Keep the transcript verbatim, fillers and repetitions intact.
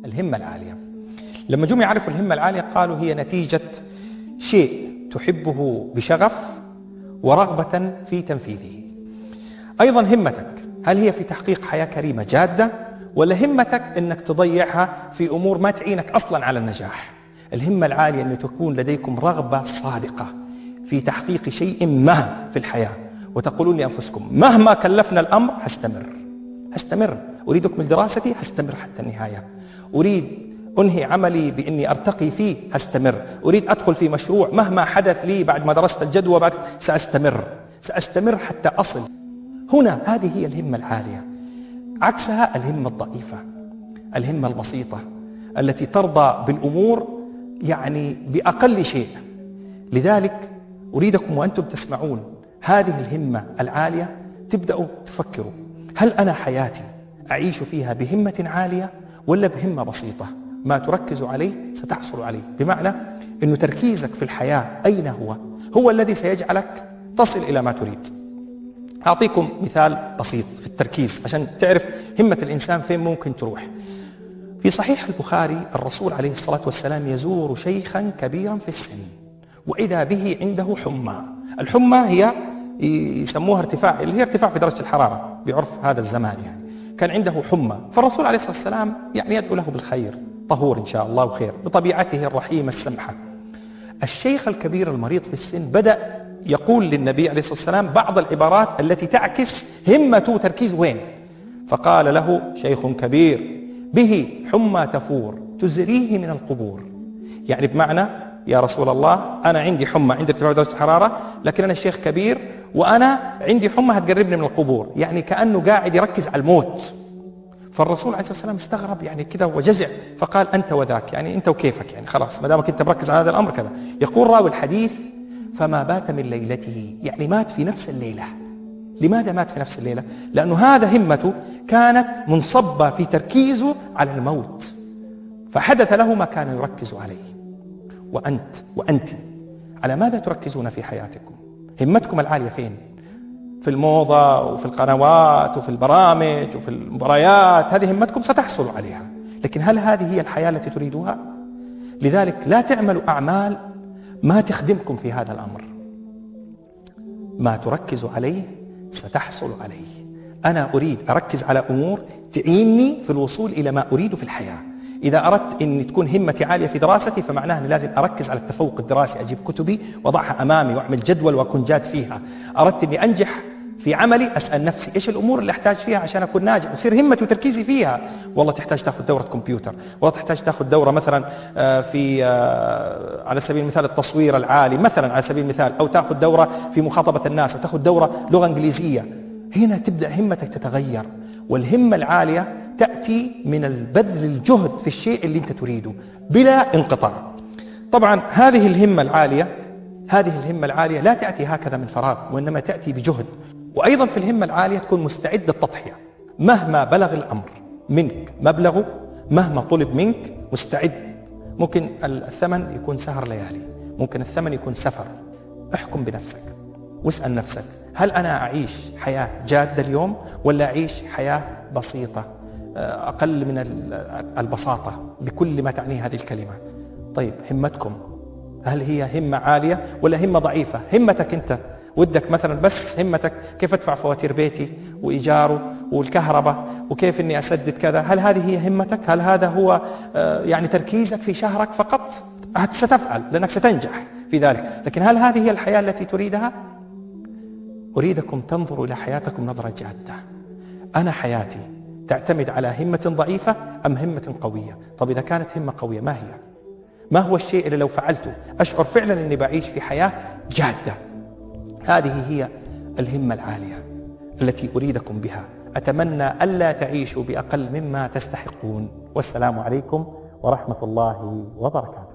الهمة العالية. لما جم يعرفوا الهمة العالية قالوا هي نتيجة شيء تحبه بشغف ورغبة في تنفيذه. أيضا همتك هل هي في تحقيق حياة كريمة جادة، ولا همتك أنك تضيعها في أمور ما تعينك أصلا على النجاح؟ الهمة العالية أن تكون لديكم رغبة صادقة في تحقيق شيء ما في الحياة، وتقولون لأنفسكم مهما كلفنا الأمر هستمر هستمر أريد أكمل دراستي هستمر حتى النهاية، أريد أنهي عملي بإني أرتقي فيه هستمر، أريد أدخل في مشروع مهما حدث لي بعد ما درست الجدوى بعد سأستمر سأستمر حتى أصل. هنا هذه هي الهمة العالية. عكسها الهمة الضعيفة، الهمة البسيطة التي ترضى بالأمور يعني بأقل شيء. لذلك أريدكم وأنتم تسمعون هذه الهمة العالية تبدأوا تفكروا هل أنا حياتي أعيش فيها بهمة عالية ولا بهمة بسيطة؟ ما تركز عليه ستحصل عليه، بمعنى أنه تركيزك في الحياة أين هو هو الذي سيجعلك تصل إلى ما تريد. أعطيكم مثال بسيط في التركيز عشان تعرف همة الإنسان فين ممكن تروح. في صحيح البخاري الرسول عليه الصلاة والسلام يزور شيخا كبيرا في السن، وإذا به عنده حمى. الحمى هي يسموها ارتفاع، اللي هي ارتفاع في درجة الحرارة بعرف هذا الزمان، يعني كان عنده حمى. فالرسول عليه الصلاة والسلام يعني يدعو له بالخير، طهور إن شاء الله وخير بطبيعته الرحيمة السمحة. الشيخ الكبير المريض في السن بدأ يقول للنبي عليه الصلاة والسلام بعض العبارات التي تعكس همته تركيز وين. فقال له شيخ كبير به حمى تفور تزريه من القبور، يعني بمعنى يا رسول الله أنا عندي حمى، عندي ارتفاع درجة الحرارة، لكن أنا شيخ كبير وأنا عندي حمى هتقربني من القبور، يعني كأنه قاعد يركز على الموت. فالرسول عليه الصلاة والسلام استغرب يعني كده وجزع، فقال أنت وذاك، يعني أنت وكيفك، يعني خلاص ما دامك أنت مركز على هذا الأمر كذا. يقول راوي الحديث فما بات من ليلته، يعني مات في نفس الليلة. لماذا مات في نفس الليلة؟ لأنه هذا همته كانت منصبة في تركيزه على الموت، فحدث له ما كان يركز عليه. وأنت وأنت على ماذا تركزون في حياتكم؟ همتكم العالية فين؟ في الموضة وفي القنوات وفي البرامج وفي المباريات، هذه همتكم ستحصلوا عليها، لكن هل هذه هي الحياة التي تريدوها؟ لذلك لا تعملوا أعمال ما تخدمكم في هذا الأمر. ما تركزوا عليه ستحصل عليه. أنا أريد أركز على أمور تعيني في الوصول إلى ما أريد في الحياة. إذا أردت أن تكون همتي عالية في دراستي فمعناه أني لازم أركز على التفوق الدراسي، أجيب كتبي وأضعها أمامي وأعمل جدول وأكون جاد فيها. أردت أني أنجح في عملي أسأل نفسي إيش الأمور اللي أحتاج فيها عشان أكون ناجح، وتصير همتي وتركيزي فيها. والله تحتاج تأخذ دورة كمبيوتر، والله تحتاج تأخذ دورة مثلا في على سبيل المثال التصوير العالي مثلا على سبيل المثال، أو تأخذ دورة في مخاطبة الناس، أو تأخذ دورة لغة إنجليزية. هنا تبدأ همتك تتغير. والهمة العالية تأتي من البذل الجهد في الشيء اللي أنت تريده بلا انقطاع. طبعا هذه الهمة العالية هذه الهمة العالية لا تأتي هكذا من فراغ، وإنما تأتي بجهد. وأيضا في الهمة العالية تكون مستعد للتضحية مهما بلغ الأمر منك مبلغه، مهما طلب منك مستعد. ممكن الثمن يكون سهر ليالي، ممكن الثمن يكون سفر. احكم بنفسك واسأل نفسك هل أنا أعيش حياة جادة اليوم ولا أعيش حياة بسيطة أقل من البساطة بكل ما تعنيه هذه الكلمة؟ طيب همتكم هل هي همة عالية ولا همة ضعيفة؟ همتك أنت ودك مثلا بس همتك كيف أدفع فواتير بيتي وإيجاره والكهرباء وكيف أني أسدد كذا، هل هذه هي همتك؟ هل هذا هو يعني تركيزك في شهرك فقط؟ ستفعل لأنك ستنجح في ذلك، لكن هل هذه هي الحياة التي تريدها؟ أريدكم تنظروا إلى حياتكم نظرة جادة. أنا حياتي تعتمد على همة ضعيفة أم همة قوية؟ طب إذا كانت همة قوية ما هي؟ ما هو الشيء اللي لو فعلته أشعر فعلا أني بعيش في حياة جادة؟ هذه هي الهمة العالية التي أريدكم بها. أتمنى ألا تعيشوا بأقل مما تستحقون. والسلام عليكم ورحمة الله وبركاته.